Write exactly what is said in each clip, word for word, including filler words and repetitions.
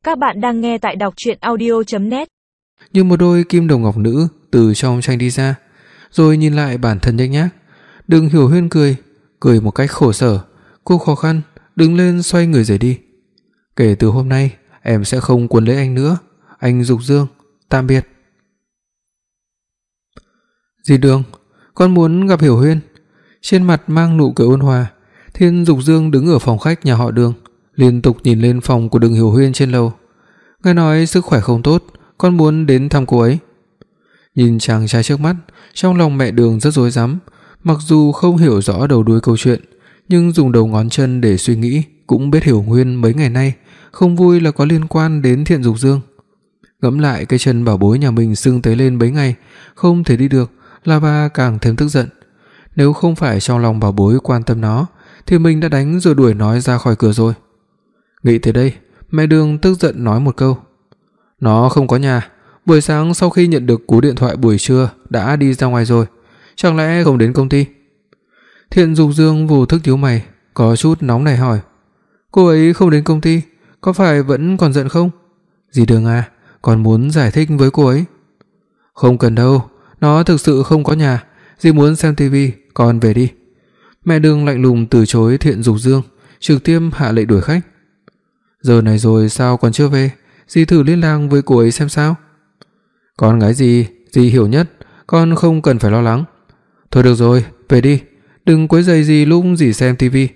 Các bạn đang nghe tại đọc truyện audio chấm net. Như một đôi kim đồng ngọc nữ từ trong tranh đi ra, rồi nhìn lại bản thân nhếch nhác. Đừng Hiểu Huyên cười, cười một cách khổ sở. Cô khó khăn đứng lên xoay người rời đi. Kể từ hôm nay em sẽ không quấn lấy anh nữa. Anh Dục Dương, tạm biệt. Dì Đường, con muốn gặp Hiểu Huyên. Trên mặt mang nụ cười ôn hòa, Thiên Dục Dương đứng ở phòng khách nhà họ Đường, liên tục nhìn lên phòng của Đường Hiểu Huyên trên lầu. Nghe nói sức khỏe không tốt, con muốn đến thăm cô ấy. Nhìn chàng trai trước mắt, trong lòng mẹ Đường rất rối rắm, mặc dù không hiểu rõ đầu đuôi câu chuyện, nhưng dùng đầu ngón chân để suy nghĩ cũng biết Hiểu Huyên mấy ngày nay không vui là có liên quan đến Thiện Dục Dương. Ngẫm lại cái chân bảo bối nhà mình sưng tấy lên mấy ngày, không thể đi được, là bà càng thêm tức giận. Nếu không phải trong lòng bảo bối quan tâm nó, thì mình đã đánh rồi đuổi nó ra khỏi cửa rồi. Nghĩ tới đây, mẹ Đường tức giận nói một câu: "Nó không có nhà, buổi sáng sau khi nhận được cú điện thoại buổi trưa đã đi ra ngoài rồi, chẳng lẽ không đến công ty?" Thiện Dục Dương vô thức nhíu mày, có chút nóng nảy hỏi: "Cô ấy không đến công ty, có phải vẫn còn giận không?" "Dì Đường à, con muốn giải thích với cô ấy." "Không cần đâu, nó thực sự không có nhà, dì muốn xem tivi, con về đi." Mẹ Đường lạnh lùng từ chối Thiện Dục Dương, trực tiếp hạ lệnh đuổi khách. "Giờ này rồi sao còn chưa về, dì thử liên lạc với cô ấy xem sao." "Con gái gì, dì hiểu nhất, con không cần phải lo lắng." "Thôi được rồi, về đi, đừng quấy rầy dì lúc dì xem tivi."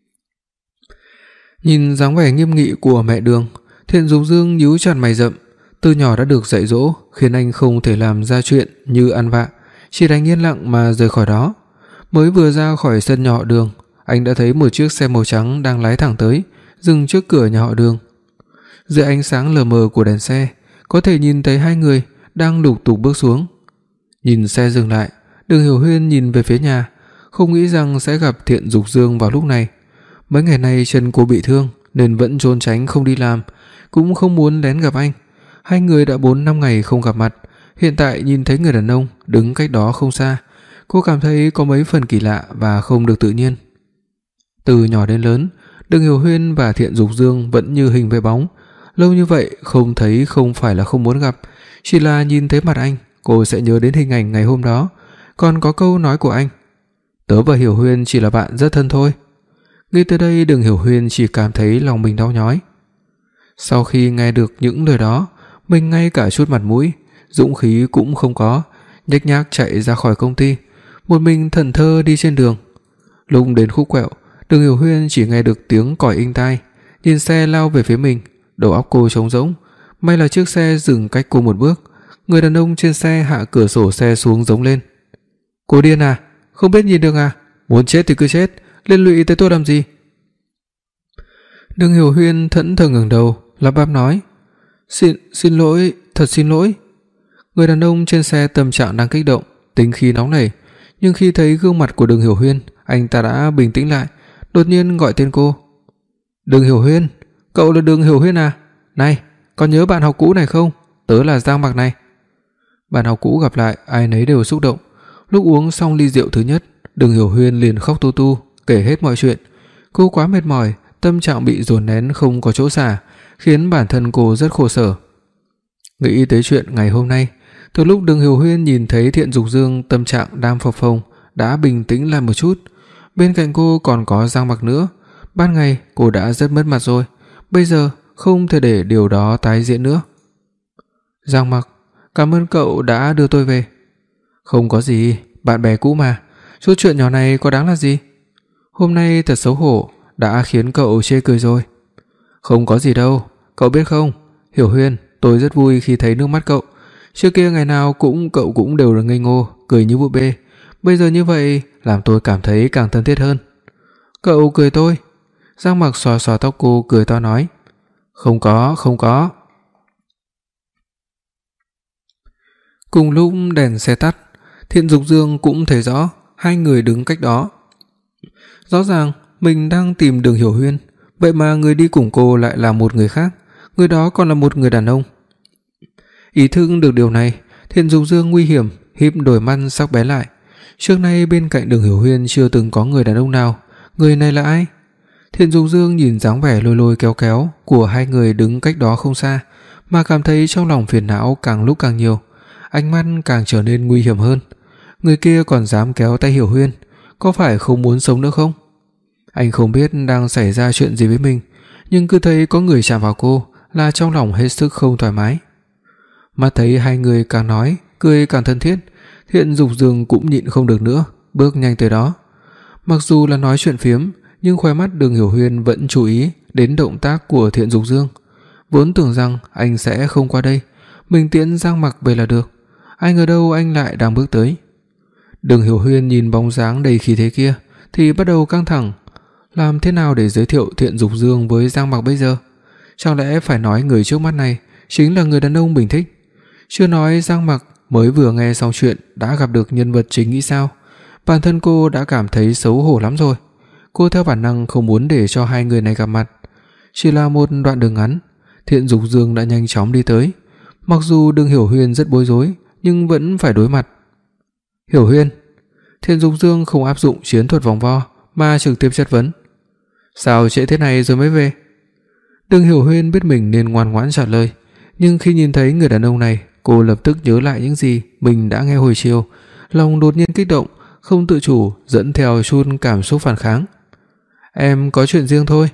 Nhìn dáng vẻ nghiêm nghị của mẹ Đường, Thiện Dục Dương nhíu chặt mày rậm. Từ nhỏ đã được dạy dỗ khiến anh không thể làm ra chuyện như ăn vạ, chỉ đành yên lặng mà rời khỏi đó. Mới vừa ra khỏi sân nhà họ Đường, anh đã thấy một chiếc xe màu trắng đang lái thẳng tới, dừng trước cửa nhà họ Đường. Dưới ánh sáng lờ mờ của đèn xe, có thể nhìn thấy hai người đang lục tục bước xuống. Nhìn xe dừng lại, Đường Hiểu Huyên nhìn về phía nhà, không nghĩ rằng sẽ gặp Thiện Dục Dương vào lúc này. Mấy ngày nay chân cô bị thương nên vẫn trốn tránh không đi làm, cũng không muốn lén gặp anh. Hai người đã bốn năm ngày không gặp mặt, hiện tại nhìn thấy người đàn ông đứng cách đó không xa, cô cảm thấy có mấy phần kỳ lạ và không được tự nhiên. Từ nhỏ đến lớn, Đường Hiểu Huyên và Thiện Dục Dương vẫn như hình với bóng. Lâu như vậy không thấy không phải là không muốn gặp, chỉ là nhìn thấy mặt anh, cô sẽ nhớ đến hình ảnh ngày hôm đó, còn có câu nói của anh: "Tớ và Hiểu Huyên chỉ là bạn rất thân thôi." Nghĩ tới đây, Đường Hiểu Huyên chỉ cảm thấy lòng mình đau nhói. Sau khi nghe được những lời đó, mình ngay cả chút mặt mũi, dũng khí cũng không có, nhếch nhác chạy ra khỏi công ty, một mình thẫn thờ đi trên đường. Lúc đến khúc quẹo, Đường Hiểu Huyên chỉ nghe được tiếng còi inh tai, nhìn xe lao về phía mình, đầu óc cô trống rỗng. May là chiếc xe dừng cách cô một bước, người đàn ông trên xe hạ cửa sổ xe xuống giống lên: "Cô điên à, không biết nhìn được à, muốn chết thì cứ chết, liên lụy tới tôi làm gì?" Đường Hiểu Huyên thẫn thờ ngẩng đầu, lắp bắp nói: "Xin xin lỗi, thật xin lỗi." Người đàn ông trên xe tâm trạng đang kích động, tính khí nóng nảy, nhưng khi thấy gương mặt của Đường Hiểu Huyên, anh ta đã bình tĩnh lại, đột nhiên gọi tên cô: "Đường Hiểu Huyên, cậu là Đường Hiểu Huyên à? Này, còn nhớ bạn học cũ này không? Tớ là Giang Mặc này." Bạn học cũ gặp lại, ai nấy đều xúc động. Lúc uống xong ly rượu thứ nhất, Đường Hiểu Huyên liền khóc tu tu, kể hết mọi chuyện. Cô quá mệt mỏi, tâm trạng bị dồn nén không có chỗ xả, khiến bản thân cô rất khổ sở. Nghĩ tới chuyện ngày hôm nay, từ lúc Đường Hiểu Huyên nhìn thấy Thiện Dục Dương tâm trạng đang phập phồng đã bình tĩnh lại một chút. Bên cạnh cô còn có Giang Mặc nữa. Ban ngày cô đã rất mất mặt rồi, bây giờ không thể để điều đó tái diễn nữa. "Giang Mặc, cảm ơn cậu đã đưa tôi về." "Không có gì, bạn bè cũ mà, chút chuyện nhỏ này có đáng là gì. Hôm nay thật xấu hổ, đã khiến cậu chê cười rồi." "Không có gì đâu, cậu biết không, Hiểu Huyên, tôi rất vui khi thấy nước mắt cậu. Trước kia ngày nào cũng cậu cũng đều là ngây ngô, cười như búp bê, bây giờ như vậy làm tôi cảm thấy càng thân thiết hơn." "Cậu cười tôi?" Giang Mặc xòa xòa tóc cô, cười to nói: "Không có, không có." Cùng lúc đèn xe tắt, Thiện Dục Dương cũng thấy rõ hai người đứng cách đó. Rõ ràng mình đang tìm Đường Hiểu Huyên, vậy mà người đi cùng cô lại là một người khác, người đó còn là một người đàn ông. Ý thức được điều này, Thiện Dục Dương nguy hiểm híp đôi mắt sắc bén lại. Trước nay bên cạnh Đường Hiểu Huyên chưa từng có người đàn ông nào, người này là ai? Thiện Dục Dương nhìn dáng vẻ lôi lôi kéo kéo của hai người đứng cách đó không xa, mà cảm thấy trong lòng phiền não càng lúc càng nhiều, ánh mắt càng trở nên nguy hiểm hơn. Người kia còn dám kéo tay Hiểu Huyên, có phải không muốn sống nữa không? Anh không biết đang xảy ra chuyện gì với mình, nhưng cứ thấy có người chạm vào cô là trong lòng hết sức không thoải mái. Mà thấy hai người càng nói, cười càng thân thiết, Thiện Dục Dương cũng nhịn không được nữa, bước nhanh tới đó. Mặc dù là nói chuyện phiếm, nhưng khóe mắt Đường Hiểu Huyên vẫn chú ý đến động tác của Thiện Dục Dương. Vốn tưởng rằng anh sẽ không qua đây, mình tiễn Giang Mặc về là được. Ai ngờ đâu anh lại đang bước tới. Đường Hiểu Huyên nhìn bóng dáng đầy khí thế kia thì bắt đầu căng thẳng. Làm thế nào để giới thiệu Thiện Dục Dương với Giang Mặc bây giờ? Chẳng lẽ phải nói người trước mắt này chính là người đàn ông mình thích? Chưa nói Giang Mặc mới vừa nghe xong chuyện đã gặp được nhân vật chính nghĩ sao? Bản thân cô đã cảm thấy xấu hổ lắm rồi. Cô theo bản năng không muốn để cho hai người này gặp mặt. Chỉ là một đoạn đường ngắn, Thiện Dục Dương đã nhanh chóng đi tới. Mặc dù Đường Hiểu Huyên rất bối rối, nhưng vẫn phải đối mặt. Hiểu Huyên. Thiện Dục Dương không áp dụng chiến thuật vòng vo mà trực tiếp chất vấn. Sao trễ thế này rồi mới về? Đường Hiểu Huyên biết mình nên ngoan ngoãn trả lời, nhưng khi nhìn thấy người đàn ông này, cô lập tức nhớ lại những gì mình đã nghe hồi chiều, lòng đột nhiên kích động, không tự chủ dẫn theo chút cảm xúc phản kháng. Em có chuyện riêng thôi.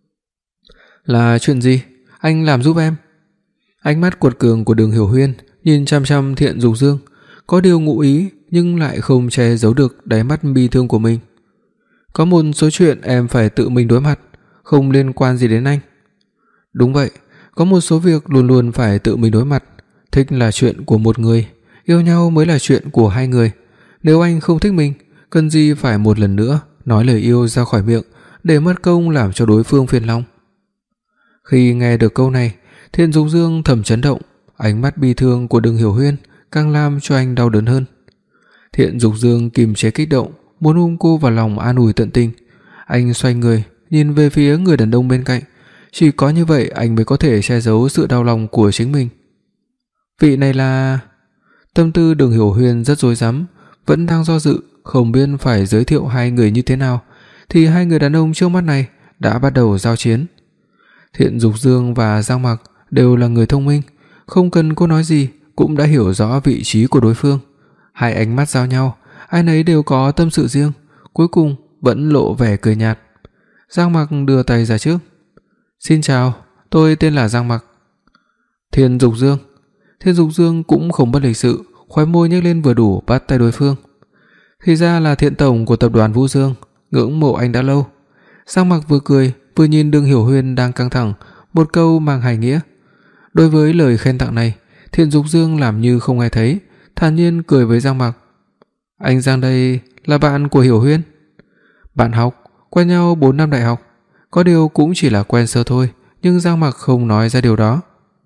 Là chuyện gì? Anh làm giúp em. Ánh mắt cuột cường của Đường Hiểu Huyên nhìn chăm chăm Thiện Dục Dương, có điều ngụ ý nhưng lại không che giấu được đáy mắt bi thương của mình. Có một số chuyện em phải tự mình đối mặt, không liên quan gì đến anh. Đúng vậy, có một số việc luôn luôn phải tự mình đối mặt. Thích là chuyện của một người, yêu nhau mới là chuyện của hai người. Nếu anh không thích mình, cần gì phải một lần nữa nói lời yêu ra khỏi miệng để mất công làm cho đối phương phiền lòng. Khi nghe được câu này, Thiện Dục Dương thầm chấn động, ánh mắt bi thương của Đường Hiểu Huyên càng làm cho anh đau đớn hơn. Thiện Dục Dương kiềm chế kích động, muốn ôm cô vào lòng an ủi tận tình. Anh xoay người, nhìn về phía người đàn ông bên cạnh, chỉ có như vậy anh mới có thể che giấu sự đau lòng của chính mình. Vị này là... Tâm tư Đường Hiểu Huyên rất rối rắm, vẫn đang do dự, không biết phải giới thiệu hai người như thế nào, thì hai người đàn ông trước mắt này đã bắt đầu giao chiến. Thiện Dục Dương và Giang Mặc đều là người thông minh, không cần cô nói gì cũng đã hiểu rõ vị trí của đối phương. Hai ánh mắt giao nhau, ai nấy đều có tâm sự riêng, cuối cùng vẫn lộ vẻ cười nhạt. Giang Mặc đưa tay ra trước. Xin chào, tôi tên là Giang Mặc. Thiện Dục Dương. Thiện Dục Dương cũng không bất lịch sự, khóe môi nhếch lên vừa đủ bắt tay đối phương. Thì ra là Thiện tổng của tập đoàn Vũ Dương, ngưỡng mộ anh đã lâu. Giang Mặc vừa cười vừa nhìn Đường Hiểu Huyên đang căng thẳng, một câu mang hài nghĩa. Đối với lời khen tặng này, Thiện Dục Dương làm như không nghe thấy, thản nhiên cười với Giang Mặc. Anh Giang đây là bạn của Hiểu Huyên. Bạn học, quen nhau bốn năm đại học, có điều cũng chỉ là quen sơ thôi, nhưng Giang Mặc không nói ra điều đó.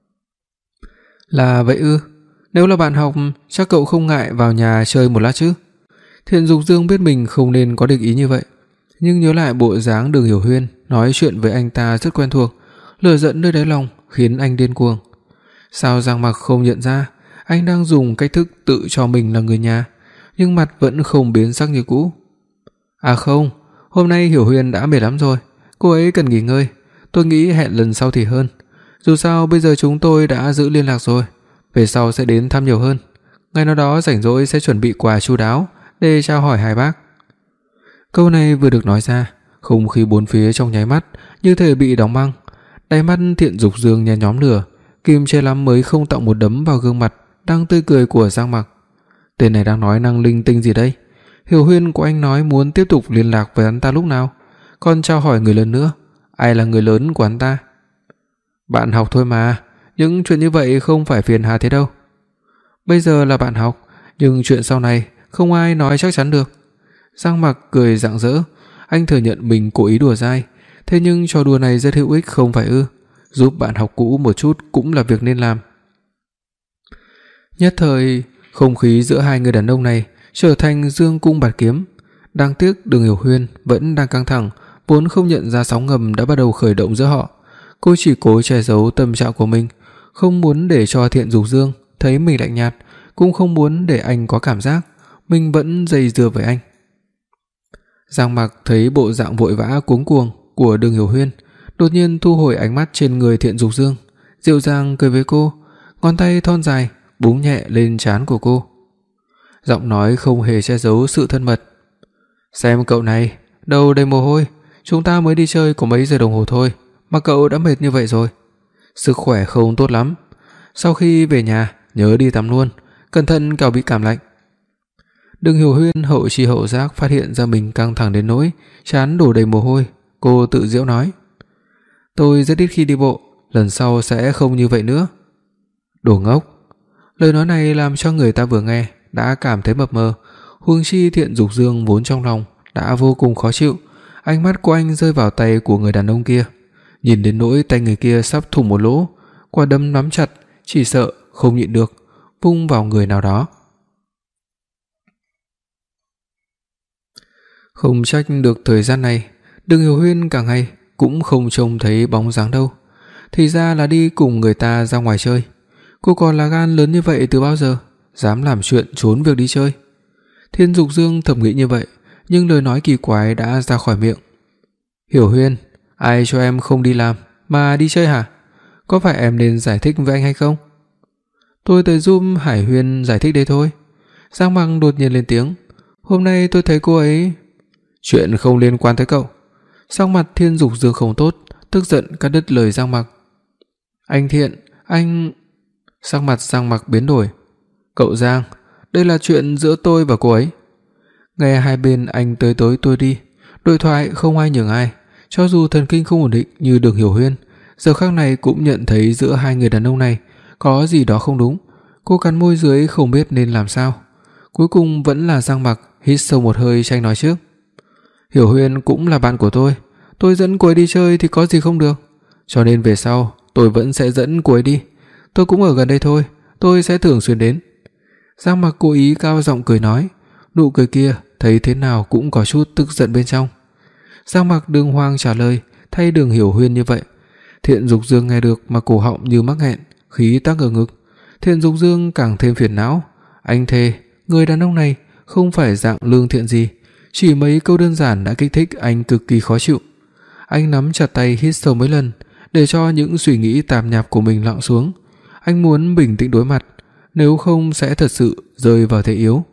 Là vậy ư? Nếu là bạn học, chắc cậu không ngại vào nhà chơi một lát chứ? Thiện Dục Dương biết mình không nên có địch ý như vậy, nhưng nhớ lại bộ dáng Đường Hiểu Huyên nói chuyện với anh ta rất quen thuộc, lửa giận nơi đáy lòng khiến anh điên cuồng. Sao Giang Mặc không nhận ra anh đang dùng cách thức tự cho mình là người nhà, nhưng mặt vẫn không biến sắc như cũ. À không, hôm nay Hiểu Huyên đã mệt lắm rồi, cô ấy cần nghỉ ngơi, tôi nghĩ hẹn lần sau thì hơn. Dù sao bây giờ chúng tôi đã giữ liên lạc rồi, về sau sẽ đến thăm nhiều hơn. Ngày nào đó rảnh rỗi sẽ chuẩn bị quà chu đáo để chào hỏi hai bác. Câu này vừa được nói ra, không khí bốn phía trong nháy mắt như thể bị đóng băng. Đáy mắt Thiện Dục Dương nhen nhóm lửa, kiềm chế lắm mới không tặng một đấm vào gương mặt đang tươi cười của Giang Mặc. Tên này đang nói năng linh tinh gì đây? Hiểu Huyên của anh nói muốn tiếp tục liên lạc với hắn ta lúc nào, còn chào hỏi người lớn nữa, ai là người lớn của hắn ta? Bạn học thôi mà, những chuyện như vậy không phải phiền hà thế đâu. Bây giờ là bạn học, nhưng chuyện sau này không ai nói chắc chắn được. Giang Mặc cười rạng rỡ, anh thừa nhận mình cố ý đùa dai, thế nhưng trò đùa này rất hữu ích không phải ư? Giúp bạn học cũ một chút cũng là việc nên làm. Nhất thời, không khí giữa hai người đàn ông này trở thành dương cung bạt kiếm. Đáng tiếc Đường Hiểu Huyên vẫn đang căng thẳng, vốn không nhận ra sóng ngầm đã bắt đầu khởi động giữa họ. Cô chỉ cố che giấu tâm trạng của mình, không muốn để cho Thiện Dục Dương thấy mình lạnh nhạt, cũng không muốn để anh có cảm giác mình vẫn dây dưa với anh. Giang Mặc thấy bộ dạng vội vã cuống cuồng, của Đường Hiểu Huyên, đột nhiên thu hồi ánh mắt trên người Thiện Dục Dương, dịu dàng cười với cô, ngón tay thon dài búng nhẹ lên trán của cô. Giọng nói không hề che giấu sự thân mật. "Xem cậu này, đầu đầy mồ hôi, chúng ta mới đi chơi có mấy giờ đồng hồ thôi mà cậu đã mệt như vậy rồi. Sức khỏe không tốt lắm. Sau khi về nhà nhớ đi tắm luôn, cẩn thận kẻo bị cảm lạnh." Đường Hiểu Huyên hậu chi hậu giác phát hiện ra mình căng thẳng đến nỗi trán đổ đầy mồ hôi, cô tự giễu nói: "Tôi rất ít khi đi bộ, lần sau sẽ không như vậy nữa." Đồ ngốc. Lời nói này làm cho người ta vừa nghe đã cảm thấy mập mờ, huống chi Thiện Dục Dương vốn trong lòng đã vô cùng khó chịu, ánh mắt của anh rơi vào tay của người đàn ông kia, nhìn đến nỗi tay người kia sắp thủng một lỗ, quả đấm nắm chặt, chỉ sợ không nhịn được vung vào người nào đó. Không trách được thời gian này, Đường Hiểu Huyên càng ngày cũng không trông thấy bóng dáng đâu. Thì ra là đi cùng người ta ra ngoài chơi. Cô còn là gan lớn như vậy từ bao giờ, dám làm chuyện trốn việc đi chơi. Thiên Dục Dương thầm nghĩ như vậy, nhưng lời nói kỳ quái đã ra khỏi miệng. "Hiểu Huyên, ai cho em không đi làm mà đi chơi hả? Có phải em nên giải thích với anh hay không?" "Tôi tới giúp Hải Huyên giải thích đây thôi." Giang Mặc đột nhiên lên tiếng. "Hôm nay tôi thấy cô ấy..." "Chuyện không liên quan tới cậu." Sắc mặt Thiên Dục Dương không tốt, tức giận cắt đứt lời Giang Mặc. "Anh Thiện, anh..." Sắc mặt Giang Mặc biến đổi. "Cậu Giang, đây là chuyện giữa tôi và cô ấy." Nghe hai bên anh tới tối tôi đi, đối thoại không ai nhường ai, cho dù thần kinh không ổn định như Đường Hiểu Huyên, giờ khắc này cũng nhận thấy giữa hai người đàn ông này có gì đó không đúng. Cô cắn môi dưới không biết nên làm sao. Cuối cùng vẫn là Giang Mặc hít sâu một hơi tranh nói trước. "Hiểu Huyên cũng là bạn của tôi, tôi dẫn cô ấy đi chơi thì có gì không được, cho nên về sau tôi vẫn sẽ dẫn cô ấy đi. Tôi cũng ở gần đây thôi, tôi sẽ thường xuyên đến." Giang Mặc cố ý cao giọng cười nói, nụ cười kia thấy thế nào cũng có chút tức giận bên trong. Giang Mặc đường hoàng trả lời thay Đường Hiểu Huyên như vậy. Thiện Dục Dương nghe được mà cổ họng như mắc nghẹn, khí tắc ở ngực. Thiện Dục Dương càng thêm phiền não. Anh thề, người đàn ông này không phải dạng lương thiện gì, chỉ mấy câu đơn giản đã kích thích anh cực kỳ khó chịu. Anh nắm chặt tay hít sâu mấy lần để cho những suy nghĩ tạp nhạp của mình lặng xuống. Anh muốn bình tĩnh đối mặt, nếu không sẽ thật sự rơi vào thế yếu.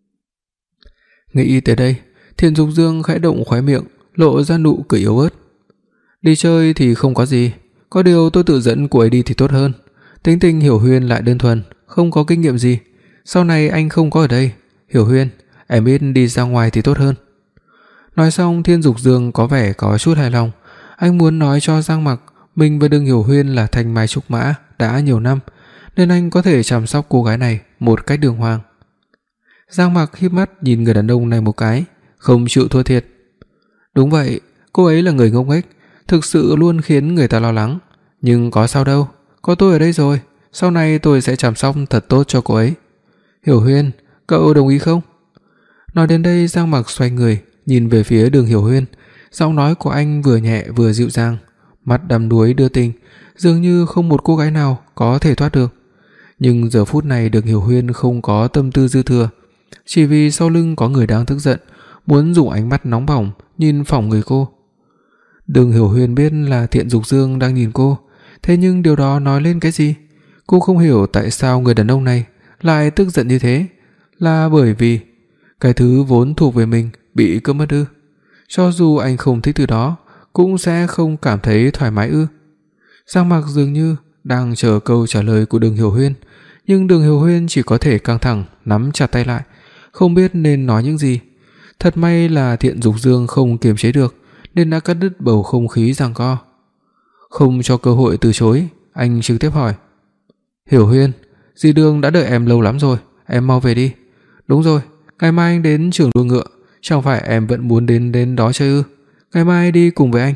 Nghĩ tới đây, Thiện Dục Dương khẽ động khóe miệng, lộ ra nụ cười yếu ớt. "Đi chơi thì không có gì, có điều tôi tự dẫn cô ấy đi thì tốt hơn. Tính tình Hiểu Huyên lại đơn thuần, không có kinh nghiệm gì. Sau này anh không có ở đây, Hiểu Huyên, em biết đi ra ngoài thì tốt hơn." Nói xong, Thiên Dục Dương có vẻ có chút hài lòng. Anh muốn nói cho Giang Mặc mình và Đường Hiểu Huyên là thanh mai trúc mã đã nhiều năm, nên anh có thể chăm sóc cô gái này một cách đường hoàng. Giang Mặc híp mắt nhìn người đàn ông này một cái, không chịu thua thiệt. "Đúng vậy, cô ấy là người ngốc nghếch, thực sự luôn khiến người ta lo lắng, nhưng có sao đâu, có tôi ở đây rồi, sau này tôi sẽ chăm sóc thật tốt cho cô ấy. Hiểu Huyên, cậu đồng ý không?" Nói đến đây, Giang Mặc xoay người, nhìn về phía Đường Hiểu Huyên, giọng nói của anh vừa nhẹ vừa dịu dàng, mắt đắm đuối đưa tình, dường như không một cô gái nào có thể thoát được. Nhưng giờ phút này Đường Hiểu Huyên không có tâm tư dư thừa, chỉ vì sau lưng có người đang tức giận, muốn dùng ánh mắt nóng bỏng nhìn phỏng người cô. Đường Hiểu Huyên biết là Thiện Dục Dương đang nhìn cô, thế nhưng điều đó nói lên cái gì? Cô không hiểu tại sao người đàn ông này lại tức giận như thế, là bởi vì cái thứ vốn thuộc về mình bị cướp mất ư? Cho dù anh không thích từ đó, cũng sẽ không cảm thấy thoải mái ư? Giang Mặc dường như đang chờ câu trả lời của Đường Hiểu Huyên, nhưng Đường Hiểu Huyên chỉ có thể căng thẳng nắm chặt tay lại, không biết nên nói những gì. Thật may là Thiện Dục Dương không kiềm chế được, nên đã cắt đứt bầu không khí giằng co. Không cho cơ hội từ chối, anh trực tiếp hỏi: "Hiểu Huyên, dì Đường đã đợi em lâu lắm rồi, em mau về đi." "Đúng rồi, ngày mai anh đến trường đua ngựa, chẳng phải em vẫn muốn đến đến đó chơi ư? Ngày mai đi cùng với anh."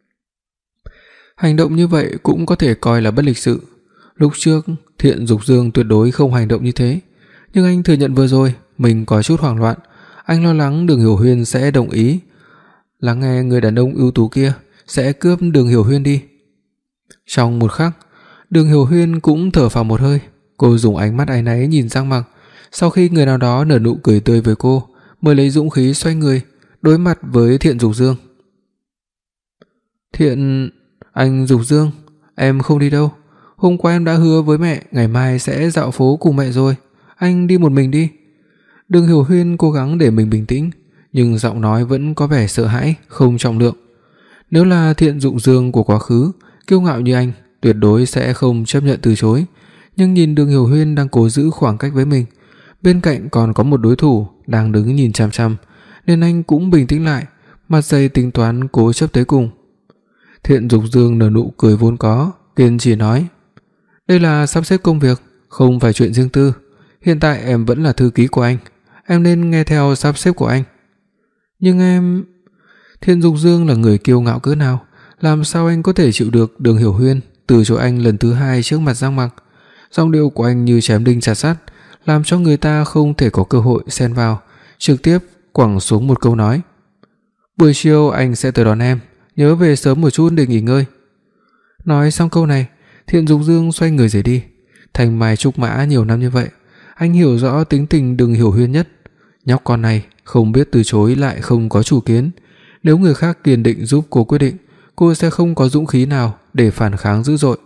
Hành động như vậy cũng có thể coi là bất lịch sự. Lúc trước, Thiện Dục Dương tuyệt đối không hành động như thế, nhưng anh thừa nhận vừa rồi mình có chút hoảng loạn, anh lo lắng Đường Hiểu Huyên sẽ đồng ý, lắng nghe người đàn ông ưu tú kia sẽ cướp Đường Hiểu Huyên đi. Trong một khắc, Đường Hiểu Huyên cũng thở phào một hơi, cô dùng ánh mắt áy náy nhìn Giang Mặc, sau khi người nào đó nở nụ cười tươi với cô, mới lấy dũng khí xoay người, đối mặt với Thiện Dục Dương. Thiện, anh Dục Dương, em không đi đâu. Hôm qua em đã hứa với mẹ ngày mai sẽ dạo phố cùng mẹ rồi, anh đi một mình đi. Đường Hiểu Huyên cố gắng để mình bình tĩnh, nhưng giọng nói vẫn có vẻ sợ hãi, không trọng lượng. Nếu là Thiện Dục Dương của quá khứ, kiêu ngạo như anh, tuyệt đối sẽ không chấp nhận từ chối, nhưng nhìn Đường Hiểu Huyên đang cố giữ khoảng cách với mình, bên cạnh còn có một đối thủ đang đứng nhìn chằm chằm, nên anh cũng bình tĩnh lại, mặt dày tính toán cố chấp tới cùng. Thiện Dục Dương nở nụ cười vốn có, kiên trì nói: "Đây là sắp xếp công việc, không phải chuyện riêng tư. Hiện tại em vẫn là thư ký của anh, em nên nghe theo sắp xếp của anh." "Nhưng em..." Thiện Dục Dương là người kiêu ngạo cỡ nào, làm sao anh có thể chịu được Đường Hiểu Huyên từ chối anh lần thứ hai trước mặt Giang Mặc? Giọng điệu của anh như chém đinh chặt sắt, làm cho người ta không thể có cơ hội xen vào, trực tiếp quẳng xuống một câu nói: "Buổi chiều anh sẽ tới đón em, nhớ về sớm một chút để nghỉ ngơi." Nói xong câu này, Thiện Dục Dương xoay người rời đi. Thành mai trúc mã nhiều năm như vậy, anh hiểu rõ tính tình Đường Hiểu Huyên nhất. Nhóc con này không biết từ chối lại không có chủ kiến, nếu người khác kiên định giúp cô quyết định, cô sẽ không có dũng khí nào để phản kháng dữ dội.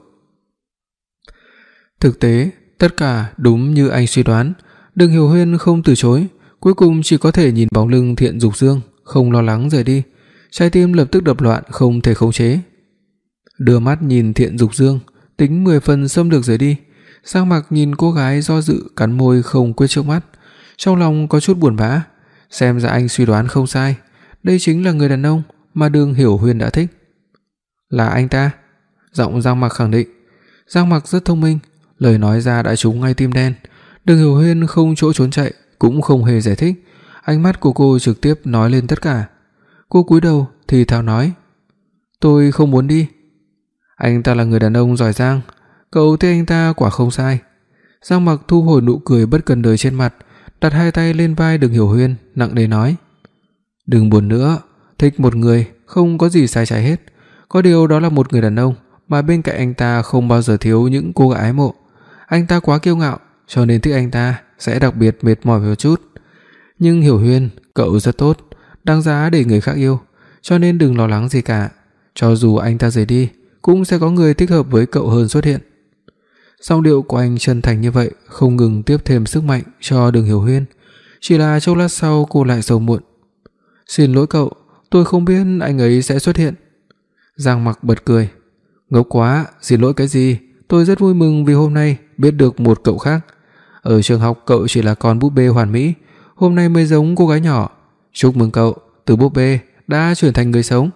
Thực tế, tất cả đúng như anh suy đoán, Đường Hiểu Huyên không từ chối, cuối cùng chỉ có thể nhìn bóng lưng Thiện Dục Dương, không lo lắng rời đi. Trái tim lập tức đập loạn không thể khống chế. Đưa mắt nhìn Thiện Dục Dương, tính mười phần xâm lược rời đi. Giang Mặc nhìn cô gái do dự cắn môi không quyết trước mắt, trong lòng có chút buồn bã. Xem ra anh suy đoán không sai, đây chính là người đàn ông mà Đường Hiểu Huyên đã thích. Là anh ta? Giọng Giang Mặc khẳng định. Giang Mặc rất thông minh, lời nói ra đã trúng ngay tim đen. Đường Hiểu Huyên không chỗ trốn chạy, cũng không hề giải thích, ánh mắt của cô trực tiếp nói lên tất cả. Cô cúi đầu thì thào nói: "Tôi không muốn đi." Anh ta là người đàn ông giỏi giang, cậu thấy anh ta quả không sai. Giang Mặc thu hồi nụ cười bất cần đời trên mặt, đặt hai tay lên vai Đường Hiểu Huyên, nặng nề nói: "Đừng buồn nữa, thích một người không có gì sai trái hết, có điều đó là một người đàn ông mà bên cạnh anh ta không bao giờ thiếu những cô gái ái mộ. Anh ta quá kiêu ngạo, cho nên thích anh ta sẽ đặc biệt mệt mỏi một chút. Nhưng Hiểu Huyên, cậu rất tốt, đáng giá để người khác yêu, cho nên đừng lo lắng gì cả. Cho dù anh ta rời đi, cũng sẽ có người thích hợp với cậu hơn xuất hiện." Giọng điệu của anh chân thành như vậy, không ngừng tiếp thêm sức mạnh cho Đường Hiểu Huyên. Chỉ là chốc lát sau cô lại sầu muộn: "Xin lỗi cậu, tôi không biết anh ấy sẽ xuất hiện." Giang Mặc bật cười: "Ngốc quá, xin lỗi cái gì, tôi rất vui mừng vì hôm nay biết được một cậu khác. Ở trường học cậu chỉ là con búp bê hoàn mỹ, hôm nay mới giống cô gái nhỏ. Chúc mừng cậu, từ búp bê đã chuyển thành người sống."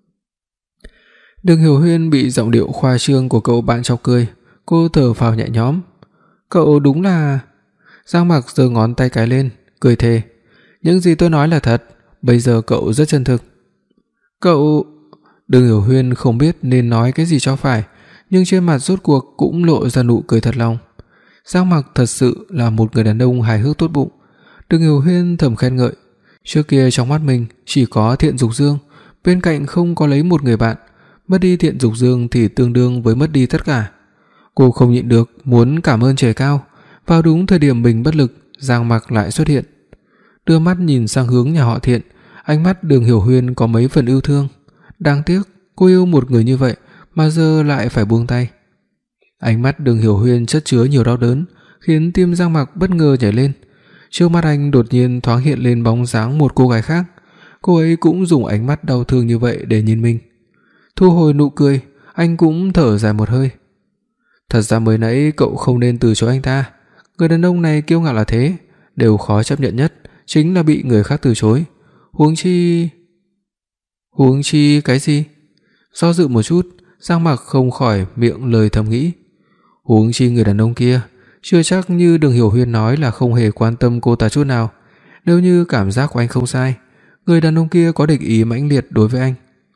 Đường Hiểu Huyên bị giọng điệu khoa trương của cậu bạn chọc cười, cô thở phào nhẹ nhõm. "Cậu đúng là..." Giang Mặc giơ ngón tay cái lên, cười thề: "Những gì tôi nói là thật, bây giờ cậu rất chân thực." "Cậu..." Đường Hiểu Huyên không biết nên nói cái gì cho phải, nhưng trên mặt rốt cuộc cũng lộ ra nụ cười thật lòng. Giang Mặc thật sự là một người đàn ông hài hước tốt bụng. Đường Hiểu Huyên thầm khen ngợi. Trước kia trong mắt mình chỉ có Thiện Dục Dương, bên cạnh không có lấy một người bạn, mất đi Thiện Dục Dương thì tương đương với mất đi tất cả. Cô không nhịn được muốn cảm ơn trời cao. Vào đúng thời điểm mình bất lực, Giang Mặc lại xuất hiện. Đưa mắt nhìn sang hướng nhà họ Thiện, ánh mắt Đường Hiểu Huyên có mấy phần yêu thương. Đáng tiếc, cô yêu một người như vậy mà giờ lại phải buông tay. Ánh mắt Đường Hiểu Huyên chất chứa nhiều đau đớn, khiến tim Giang Mặc bất ngờ nhảy lên. Trước mắt anh đột nhiên thoáng hiện lên bóng dáng một cô gái khác. Cô ấy cũng dùng ánh mắt đau thương như vậy để nhìn mình. Thu hồi nụ cười, anh cũng thở dài một hơi. Thật ra mới nãy cậu không nên từ chối anh ta. Người đàn ông này kiêu ngạo là thế, đều khó chấp nhận nhất chính là bị người khác từ chối. Huống chi... Huống chi cái gì? Do dự một chút, Giang Mặc không khỏi miệng lời thầm nghĩ. Huống chi người đàn ông kia, chưa chắc như Đường Hiểu Huyên nói là không hề quan tâm cô ta chút nào. Nếu như cảm giác của anh không sai, người đàn ông kia có địch ý mãnh liệt đối với anh.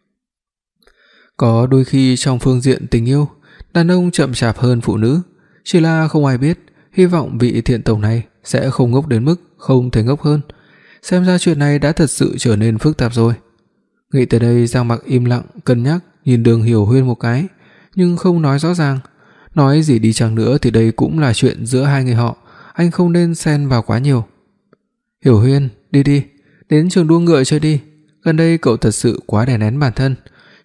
Có đôi khi trong phương diện tình yêu, đàn ông chậm chạp hơn phụ nữ, chỉ là không ai biết, hy vọng vị Thiện tổng này sẽ không ngốc đến mức không thể ngốc hơn. Xem ra chuyện này đã thật sự trở nên phức tạp rồi. Nghĩ tới đây, Giang Mặc im lặng cân nhắc nhìn Đường Hiểu Huyên một cái, nhưng không nói rõ ràng. Nói gì đi chăng nữa thì đây cũng là chuyện giữa hai người họ, anh không nên xen vào quá nhiều. Hiểu Huyên, đi đi, đến trường đua ngựa chơi đi. Gần đây cậu thật sự quá đè nén bản thân,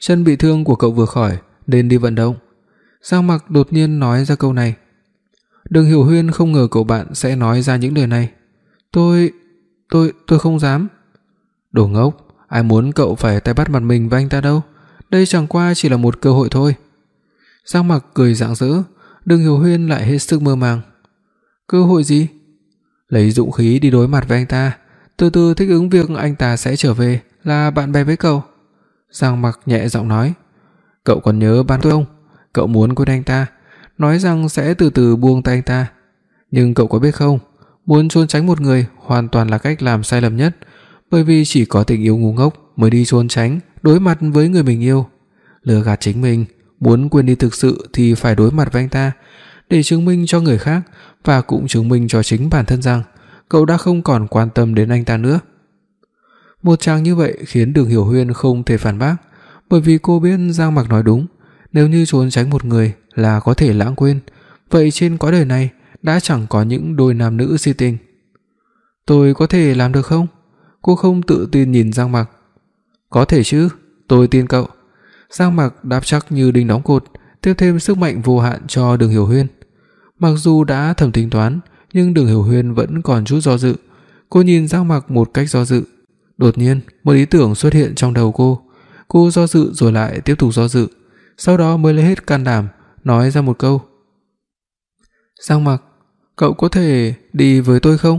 Chân bị thương của cậu vừa khỏi nên đi vận động." Giang Mặc đột nhiên nói ra câu này. Đường Hiểu Huyên không ngờ cậu bạn sẽ nói ra những lời này. "Tôi, tôi, tôi không dám." "Đồ ngốc, ai muốn cậu phải tay bắt mặt mình với anh ta đâu, đây chẳng qua chỉ là một cơ hội thôi." Giang Mặc cười rạng rỡ, Đường Hiểu Huyên lại hết sức mơ màng. "Cơ hội gì?" "Lấy dũng khí đi đối mặt với anh ta, từ từ thích ứng việc anh ta sẽ trở về là bạn bè với cậu." Giang Mặc nhẹ giọng nói. "Cậu còn nhớ ban tôi không? Cậu muốn quên anh ta, nói rằng sẽ từ từ buông tay anh ta. Nhưng cậu có biết không, muốn trốn tránh một người hoàn toàn là cách làm sai lầm nhất, bởi vì chỉ có tình yêu ngu ngốc mới đi trốn tránh đối mặt với người mình yêu. Lừa gạt chính mình, muốn quên đi thực sự thì phải đối mặt với anh ta, để chứng minh cho người khác và cũng chứng minh cho chính bản thân rằng cậu đã không còn quan tâm đến anh ta nữa." Một chàng như vậy khiến Đường Hiểu Huyên không thể phản bác, bởi vì cô biết Giang Mặc nói đúng, nếu như trốn tránh một người là có thể lãng quên, vậy trên cõi đời này đã chẳng có những đôi nam nữ si tình. "Tôi có thể làm được không?" Cô không tự tin nhìn Giang Mặc. "Có thể chứ, tôi tin cậu." Giang Mặc đáp chắc như đinh đóng cột, tiếp thêm sức mạnh vô hạn cho Đường Hiểu Huyên. Mặc dù đã thầm tính toán, nhưng Đường Hiểu Huyên vẫn còn chút do dự. Cô nhìn Giang Mặc một cách do dự. Đột nhiên, một ý tưởng xuất hiện trong đầu cô. Cô do dự rồi lại tiếp tục do dự, sau đó mới lấy hết can đảm nói ra một câu. "Giang Mặc, cậu có thể đi với tôi không?"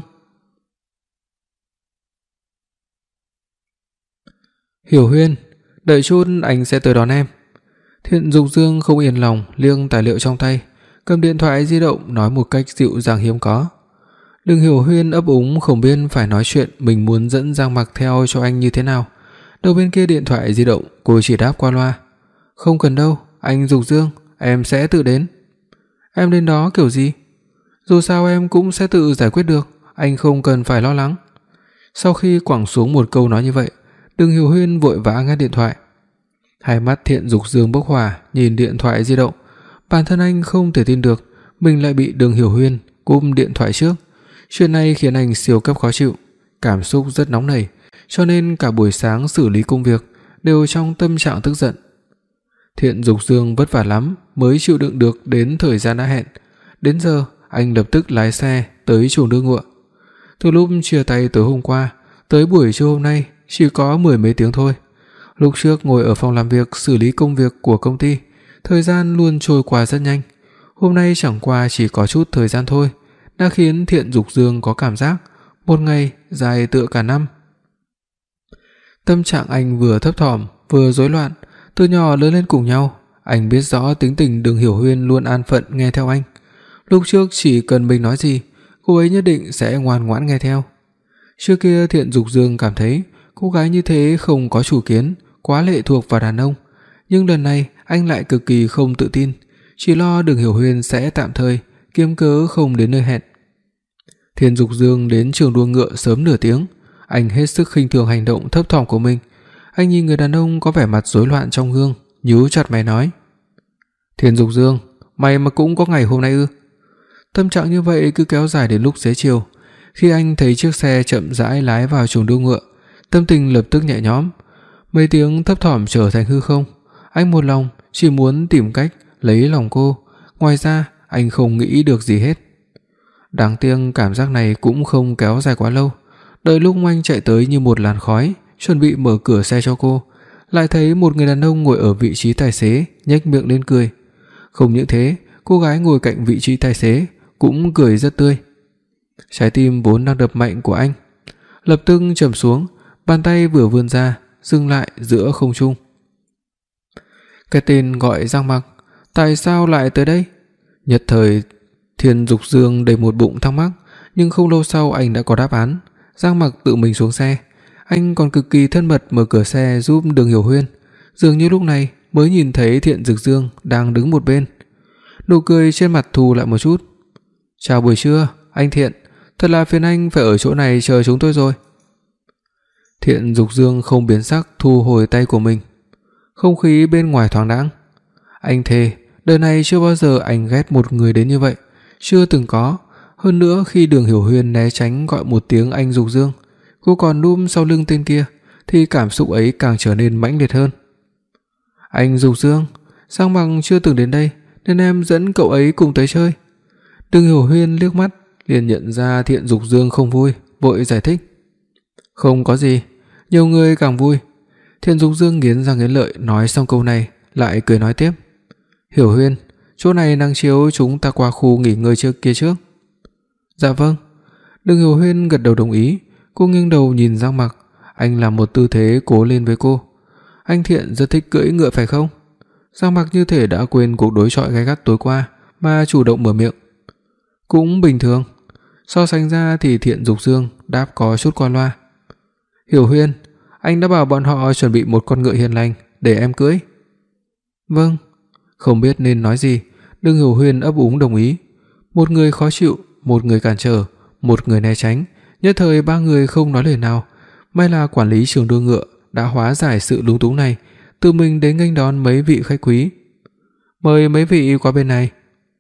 "Hiểu Huyên, đợi chút anh sẽ tới đón em." Thiện Dục Dương không yên lòng liêng tài liệu trong tay, cầm điện thoại di động nói một cách dịu dàng hiếm có. Đường Hiểu Huyên ấp úng không biết phải nói chuyện mình muốn dẫn Giang Mặc theo cho anh như thế nào. Đầu bên kia điện thoại di động, cô chỉ đáp qua loa. "Không cần đâu, anh Dục Dương, em sẽ tự đến." "Em đến đó kiểu gì?" "Dù sao em cũng sẽ tự giải quyết được, anh không cần phải lo lắng." Sau khi quẳng xuống một câu nói như vậy, Đường Hiểu Huyên vội vã ngắt điện thoại. Hai mắt Thiện Dục Dương bốc hỏa nhìn điện thoại di động, bản thân anh không thể tin được mình lại bị Đường Hiểu Huyên cúp điện thoại trước. Chuyện này khiến anh siêu cấp khó chịu, cảm xúc rất nóng nảy, cho nên cả buổi sáng xử lý công việc đều trong tâm trạng tức giận. Thiện Dục Dương vất vả lắm mới chịu đựng được đến thời gian đã hẹn. Đến giờ, anh lập tức lái xe tới chuồng đưa ngựa. Từ lúc chia tay tối hôm qua tới buổi trưa hôm nay chỉ có mười mấy tiếng thôi. Lúc trước ngồi ở phòng làm việc xử lý công việc của công ty, thời gian luôn trôi qua rất nhanh. Hôm nay chẳng qua chỉ có chút thời gian thôi, đã khiến Thiện Dục Dương có cảm giác một ngày dài tựa cả năm. Tâm trạng anh vừa thấp thỏm vừa rối loạn, từ nhỏ lớn lên cùng nhau, anh biết rõ tính tình Đường Hiểu Huyên luôn an phận nghe theo anh. Lúc trước chỉ cần mình nói gì, cô ấy nhất định sẽ ngoan ngoãn nghe theo. Trước kia Thiện Dục Dương cảm thấy cô gái như thế không có chủ kiến, quá lệ thuộc vào đàn ông, nhưng lần này anh lại cực kỳ không tự tin, chỉ lo Đường Hiểu Huyên sẽ tạm thời kiếm cớ không đến nơi hẹn. Thiện Dục Dương đến trường đua ngựa sớm nửa tiếng, anh hết sức khinh thường hành động thấp thỏm của mình. Anh nhìn người đàn ông có vẻ mặt rối loạn trong gương, nhíu chặt mày nói: "Thiện Dục Dương, mày mà cũng có ngày hôm nay ư?" Tâm trạng như vậy cứ kéo dài đến lúc xế chiều. Khi anh thấy chiếc xe chậm rãi lái vào chuồng đua ngựa, tâm tình lập tức nhẹ nhõm. Mấy tiếng thấp thỏm trở thành hư không. Anh một lòng chỉ muốn tìm cách lấy lòng cô, ngoài ra anh không nghĩ được gì hết. Đáng tiếc cảm giác này cũng không kéo dài quá lâu. Đợi lúc anh chạy tới như một làn khói, chuẩn bị mở cửa xe cho cô, lại thấy một người đàn ông ngồi ở vị trí tài xế, nhếch miệng lên cười. Không những thế, cô gái ngồi cạnh vị trí tài xế cũng cười rất tươi. Trái tim vốn đang đập mạnh của anh lập tức trầm xuống, bàn tay vừa vươn ra, dừng lại giữa không trung. Cái tên gọi Giang Mặc, tại sao lại tới đây? Nhất thời Thiên Dục Dương đầy một bụng thắc mắc, nhưng không lâu sau anh đã có đáp án. Giang Mặc tự mình xuống xe, anh còn cực kỳ thân mật mở cửa xe giúp Đường Hiểu Huyên, dường như lúc này mới nhìn thấy Thiện Dục Dương đang đứng một bên. Nụ cười trên mặt thu lại một chút. "Chào buổi trưa, anh Thiện, thật là phiền anh phải ở chỗ này chờ chúng tôi rồi." Thiện Dục Dương không biến sắc thu hồi tay của mình. Không khí bên ngoài thoáng đãng. Anh thề, đời này chưa bao giờ anh ghét một người đến như vậy, chưa từng có. Hơn nữa khi Đường Hiểu Huyên né tránh gọi một tiếng anh Dục Dương, cô còn núp sau lưng tên kia, thì cảm xúc ấy càng trở nên mãnh liệt hơn. Anh Dục Dương, Giang Mặc chưa từng đến đây nên em dẫn cậu ấy cùng tới chơi. Đường Hiểu Huyên liếc mắt liền nhận ra Thiện Dục Dương không vui, vội giải thích. Không có gì, nhiều người càng vui. Thiện Dục Dương nghiến răng nghiến lợi nói xong câu này, lại cười nói tiếp. Hiểu Huyên, chỗ này nắng chiếu, chúng ta qua khu nghỉ ngơi trước kia trước. Dạ vâng. Đường Hiểu Huyên gật đầu đồng ý, cô nghiêng đầu nhìn Giang Mặc, anh làm một tư thế cố lên với cô. Anh Thiện rất thích cưỡi ngựa phải không? Giang Mặc như thể đã quên cuộc đối chọi gay gắt tối qua mà chủ động mở miệng. Cũng bình thường. So sánh ra thì Thiện Dục Dương đáp có chút qua loa. Hiểu Huyên, anh đã bảo bọn họ chuẩn bị một con ngựa hiền lành để em cưỡi. Vâng. Không biết nên nói gì, Đường Hiểu Huyên ấp úng đồng ý. Một người khó chịu, một người cản trở, một người né tránh, nhất thời ba người không nói lời nào. May là quản lý trường đua ngựa đã hóa giải sự lúng túng này, tự mình đến nghênh đón mấy vị khách quý. Mời mấy vị qua bên này.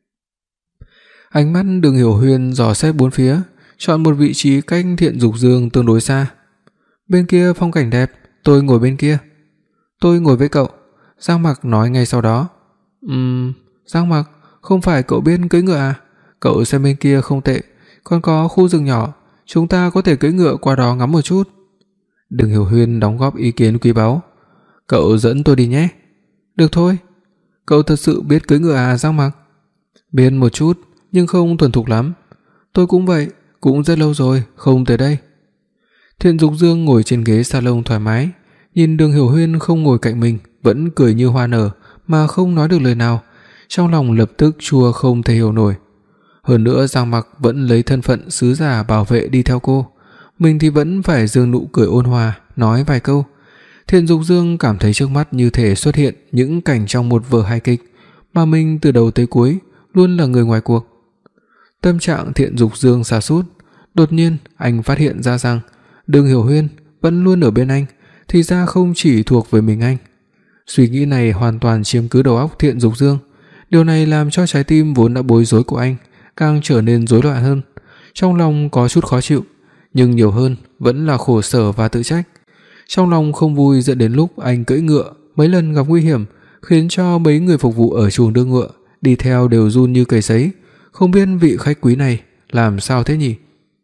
Ánh mắt Đường Hiểu Huyên dò xét bốn phía, chọn một vị trí cách Thiện Dục Dương tương đối xa. Bên kia phong cảnh đẹp, tôi ngồi bên kia. Tôi ngồi với cậu, Giang Mặc nói ngay sau đó. Ừm, Giang Mặc, không phải cậu biết cưỡi ngựa à? Cậu xem bên kia không tệ, còn có khu rừng nhỏ, chúng ta có thể cưỡi ngựa qua đó ngắm một chút. Đường Hiểu Huyên đóng góp ý kiến quý báu. Cậu dẫn tôi đi nhé. Được thôi. Cậu thật sự biết cưỡi ngựa à Giang Mặc? Biết một chút, nhưng không thuần thục lắm. Tôi cũng vậy, cũng rất lâu rồi không tới đây. Thiện Dục Dương ngồi trên ghế salon thoải mái, nhìn Đường Hiểu Huyên không ngồi cạnh mình, vẫn cười như hoa nở mà không nói được lời nào, trong lòng lập tức chua không thể hiểu nổi. Hơn nữa Giang Mặc vẫn lấy thân phận sứ giả bảo vệ đi theo cô, mình thì vẫn phải giương nụ cười ôn hòa nói vài câu. Thiện Dục Dương cảm thấy trước mắt như thể xuất hiện những cảnh trong một vở hài kịch, mà mình từ đầu tới cuối luôn là người ngoài cuộc. Tâm trạng Thiện Dục Dương sa sút, đột nhiên anh phát hiện ra rằng Đường Hiểu Huyên vẫn luôn ở bên anh, thì ra không chỉ thuộc về mình anh. Suy nghĩ này hoàn toàn chiếm cứ đầu óc Thiện Dục Dương, điều này làm cho trái tim vốn đã bối rối của anh càng trở nên rối loạn hơn. Trong lòng có chút khó chịu, nhưng nhiều hơn vẫn là khổ sở và tự trách. Trong lòng không vui dẫn đến lúc anh cưỡi ngựa mấy lần gặp nguy hiểm, khiến cho mấy người phục vụ ở chuồng đưa ngựa đi theo đều run như cầy sấy, không biết vị khách quý này làm sao thế nhỉ.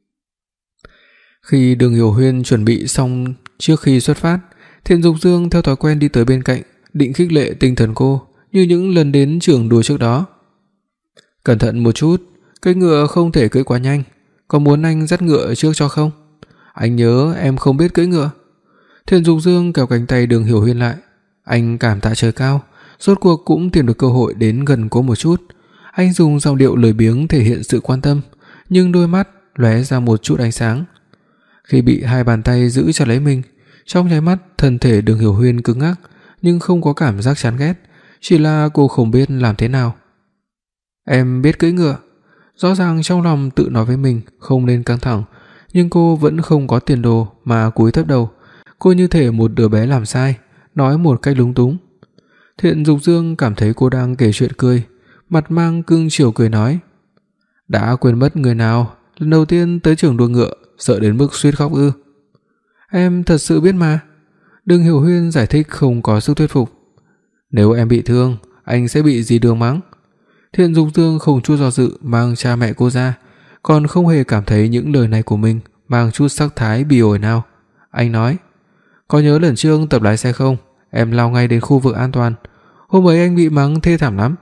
Khi Đường Hiểu Huyên chuẩn bị xong trước khi xuất phát, Thiện Dục Dương theo thói quen đi tới bên cạnh, định khích lệ tinh thần cô như những lần đến trường đua trước đó. Cẩn thận một chút, cưỡi ngựa không thể cưỡi quá nhanh, có muốn anh dắt ngựa trước cho không? Anh nhớ em không biết cưỡi ngựa. Thiện Dục Dương kéo cánh tay Đường Hiểu Huyên lại. Anh cảm tạ trời cao, rốt cuộc cũng tìm được cơ hội đến gần cô một chút. Anh dùng giọng điệu lười biếng thể hiện sự quan tâm, nhưng đôi mắt lóe ra một chút ánh sáng. Khi bị hai bàn tay giữ chặt lấy mình, trong nháy mắt thân thể Đường Hiểu Huyên cứng ngắc, nhưng không có cảm giác chán ghét, chỉ là cô không biết làm thế nào. Em biết cưỡi ngựa. Rõ ràng trong lòng tự nói với mình không nên căng thẳng, nhưng cô vẫn không có tiền đồ mà cúi thấp đầu. Cô như thể một đứa bé làm sai, nói một cách lúng túng. Thiện Dục Dương cảm thấy cô đang kể chuyện cười, mặt mang cưng chiều cười nói: Đã quên mất người nào lần đầu tiên tới trường đua ngựa sợ đến mức suýt khóc ư? Em thật sự biết mà. Đường Hiểu Huyên giải thích không có sức thuyết phục. Nếu em bị thương, anh sẽ bị dì Đường mắng. Thiện Dục Dương không chút do dự mang cha mẹ cô ra, còn không hề cảm thấy những lời này của mình mang chút sắc thái bỉ ổi nào. Anh nói: Có nhớ lần trước tập lái xe không? Em lao ngay đến khu vực an toàn. Hôm ấy anh bị mắng thê thảm lắm.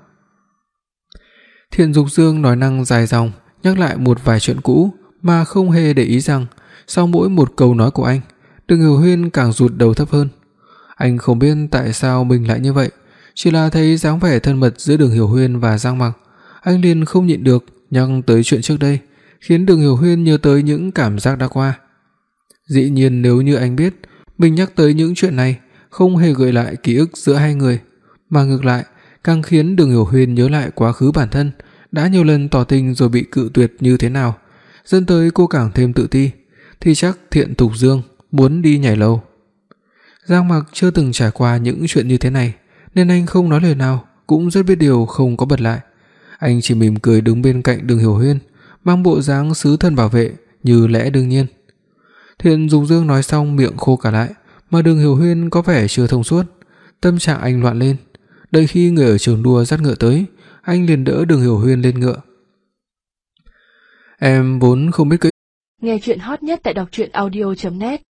Thiện Dục Dương nói năng dài dòng, nhắc lại một vài chuyện cũ mà không hề để ý rằng sau mỗi một câu nói của anh, Đường Hiểu Huyên càng rụt đầu thấp hơn. Anh không biết tại sao mình lại như vậy, chỉ là thấy dáng vẻ thân mật giữa Đường Hiểu Huyên và Giang Mặc, anh liền không nhịn được nhắc tới chuyện trước đây, khiến Đường Hiểu Huyên nhớ tới những cảm giác đã qua. Dĩ nhiên nếu như anh biết mình nhắc tới những chuyện này không hề gợi lại ký ức giữa hai người, mà ngược lại càng khiến Đường Hiểu Huyên nhớ lại quá khứ bản thân đã nhiều lần tỏ tình rồi bị cự tuyệt như thế nào, dẫn tới cô càng thêm tự ti, thì chắc Thiện Dục Dương muốn đi nhảy lầu. Giang Mặc chưa từng trải qua những chuyện như thế này, nên anh không nói lời nào, cũng rất biết điều không có bật lại. Anh chỉ mỉm cười đứng bên cạnh Đường Hiểu Huyên, mang bộ dáng sứ thần bảo vệ như lẽ đương nhiên. Thiện Dục Dương nói xong miệng khô cả lại, mà Đường Hiểu Huyên có vẻ chưa thông suốt. Tâm trạng anh loạn lên. Đợi khi người ở trường đua dắt ngựa tới, anh liền đỡ Đường Hiểu Huyên lên ngựa. Em vốn không biết cưỡi. Nghe truyện hot nhất tại đọc truyện audio chấm net.